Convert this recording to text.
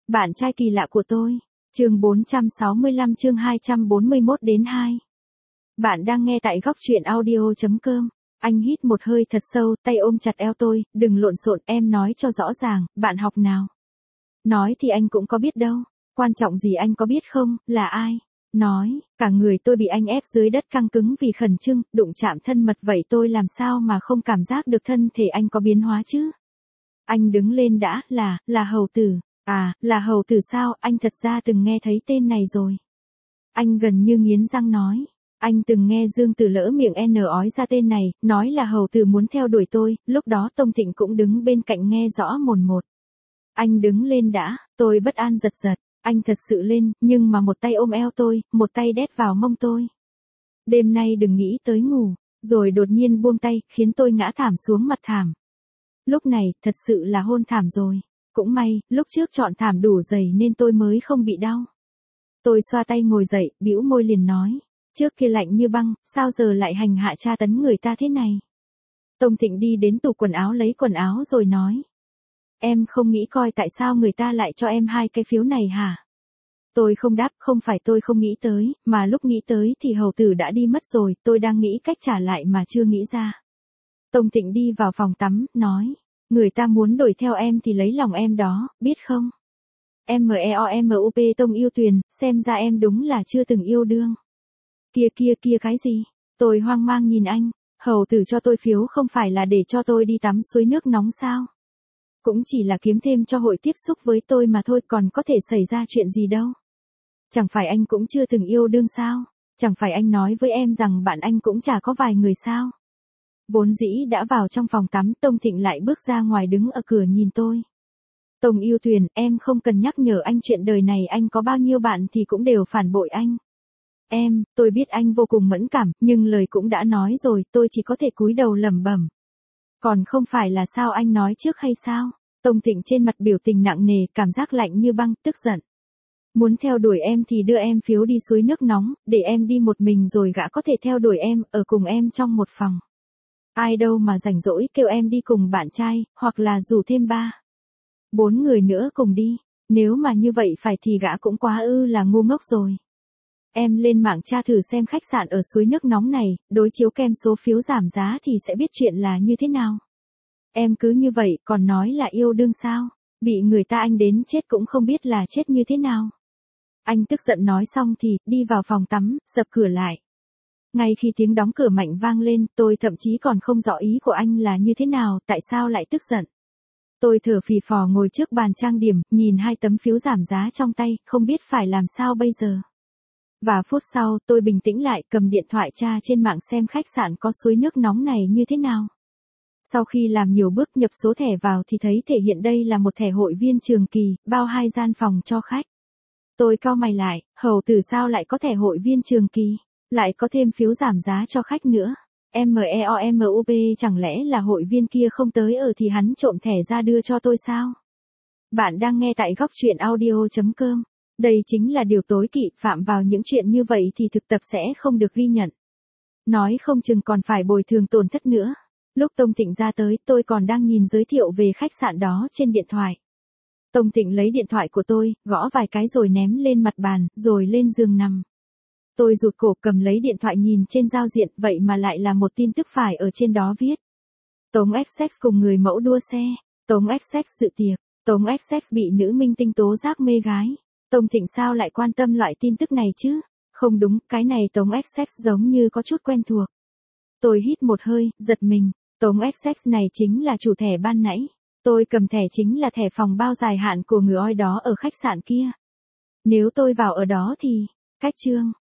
Bạn trai kỳ lạ của tôi. Chương 465 chương 241 đến 2. Bạn đang nghe tại góc truyện audio.com. Anh hít một hơi thật sâu, tay ôm chặt eo tôi, đừng lộn xộn, em nói cho rõ ràng, bạn học nào? Nói thì anh cũng có biết đâu, quan trọng gì anh có biết không, là ai? Nói, cả người tôi bị anh ép dưới đất căng cứng vì khẩn trương, đụng chạm thân mật vậy tôi làm sao mà không cảm giác được thân thể anh có biến hóa chứ? Anh đứng lên đã, là Hầu Tử. À, là Hầu Tử sao, anh thật ra từng nghe thấy tên này rồi. Anh gần như nghiến răng nói. Anh từng nghe Dương Tử lỡ miệng ói ra tên này, nói là Hầu Tử muốn theo đuổi tôi, lúc đó Tông Thịnh cũng đứng bên cạnh nghe rõ mồn một. Anh đứng lên đã, tôi bất an giật giật, anh thật sự lên, nhưng mà một tay ôm eo tôi, một tay đét vào mông tôi. Đêm nay đừng nghĩ tới ngủ, rồi đột nhiên buông tay, khiến tôi ngã thảm xuống mặt thảm. Lúc này, thật sự là hôn thảm rồi. Cũng may, lúc trước chọn thảm đủ dày nên tôi mới không bị đau. Tôi xoa tay ngồi dậy, bĩu môi liền nói. Trước kia lạnh như băng, sao giờ lại hành hạ tra tấn người ta thế này? Tông Thịnh đi đến tủ quần áo lấy quần áo rồi nói. Em không nghĩ coi tại sao người ta lại cho em 2 cái phiếu này hả? Tôi không đáp, không phải tôi không nghĩ tới, mà lúc nghĩ tới thì Hầu Tử đã đi mất rồi, tôi đang nghĩ cách trả lại mà chưa nghĩ ra. Tông Thịnh đi vào phòng tắm, nói. Người ta muốn đuổi theo em thì lấy lòng em đó, biết không? MEOMUP Tông Yêu Tuyền, xem ra em đúng là chưa từng yêu đương. Kia cái gì? Tôi hoang mang nhìn anh, Hầu Tử cho tôi phiếu không phải là để cho tôi đi tắm suối nước nóng sao? Cũng chỉ là kiếm thêm cho hội tiếp xúc với tôi mà thôi, còn có thể xảy ra chuyện gì đâu. Chẳng phải anh cũng chưa từng yêu đương sao? Chẳng phải anh nói với em rằng bạn anh cũng chả có vài người sao? Vốn dĩ đã vào trong phòng tắm, Tông Thịnh lại bước ra ngoài đứng ở cửa nhìn tôi. Tông Yêu Tuyền, em không cần nhắc nhở anh chuyện đời này anh có bao nhiêu bạn thì cũng đều phản bội anh. Tôi biết anh vô cùng mẫn cảm, nhưng lời cũng đã nói rồi, tôi chỉ có thể cúi đầu lẩm bẩm. Còn không phải là sao anh nói trước hay sao? Tông Thịnh trên mặt biểu tình nặng nề, cảm giác lạnh như băng, tức giận. Muốn theo đuổi em thì đưa em phiếu đi suối nước nóng, để em đi một mình rồi gã có thể theo đuổi em, ở cùng em trong một phòng. Ai đâu mà rảnh rỗi kêu em đi cùng bạn trai, hoặc là rủ thêm 4 người nữa cùng đi. Nếu mà như vậy phải thì gã cũng quá là ngu ngốc rồi. Em lên mạng tra thử xem khách sạn ở suối nước nóng này, đối chiếu kèm số phiếu giảm giá thì sẽ biết chuyện là như thế nào. Em cứ như vậy còn nói là yêu đương sao? Bị người ta anh đến chết cũng không biết là chết như thế nào. Anh tức giận nói xong thì đi vào phòng tắm, sập cửa lại. Ngay khi tiếng đóng cửa mạnh vang lên, tôi thậm chí còn không rõ ý của anh là như thế nào, tại sao lại tức giận. Tôi thở phì phò ngồi trước bàn trang điểm, nhìn 2 tấm phiếu giảm giá trong tay, không biết phải làm sao bây giờ. Và phút sau, tôi bình tĩnh lại, cầm điện thoại tra trên mạng xem khách sạn có suối nước nóng này như thế nào. Sau khi làm nhiều bước nhập số thẻ vào thì thấy thể hiện đây là một thẻ hội viên trường kỳ, bao 2 gian phòng cho khách. Tôi cau mày lại, Hầu Tử sao lại có thẻ hội viên trường kỳ? Lại có thêm phiếu giảm giá cho khách nữa. MEOMUP chẳng lẽ là hội viên kia không tới ở thì hắn trộm thẻ ra đưa cho tôi sao? Bạn đang nghe tại góc truyện audio.com. Đây chính là điều tối kỵ, phạm vào những chuyện như vậy thì thực tập sẽ không được ghi nhận. Nói không chừng còn phải bồi thường tổn thất nữa. Lúc Tông Thịnh ra tới, tôi còn đang nhìn giới thiệu về khách sạn đó trên điện thoại. Tông Thịnh lấy điện thoại của tôi, gõ vài cái rồi ném lên mặt bàn, rồi lên giường nằm. Tôi rụt cổ cầm lấy điện thoại nhìn trên giao diện, vậy mà lại là một tin tức phải ở trên đó viết. Tống Essex cùng người mẫu đua xe, Tống Essex dự tiệc, Tống Essex bị nữ minh tinh tố giác mê gái. Tông Thịnh sao lại quan tâm loại tin tức này chứ? Không đúng, cái này Tống Essex giống như có chút quen thuộc. Tôi hít một hơi, giật mình, Tống Essex này chính là chủ thẻ ban nãy. Tôi cầm thẻ chính là thẻ phòng bao dài hạn của người oi đó ở khách sạn kia. Nếu tôi vào ở đó thì, cách chương.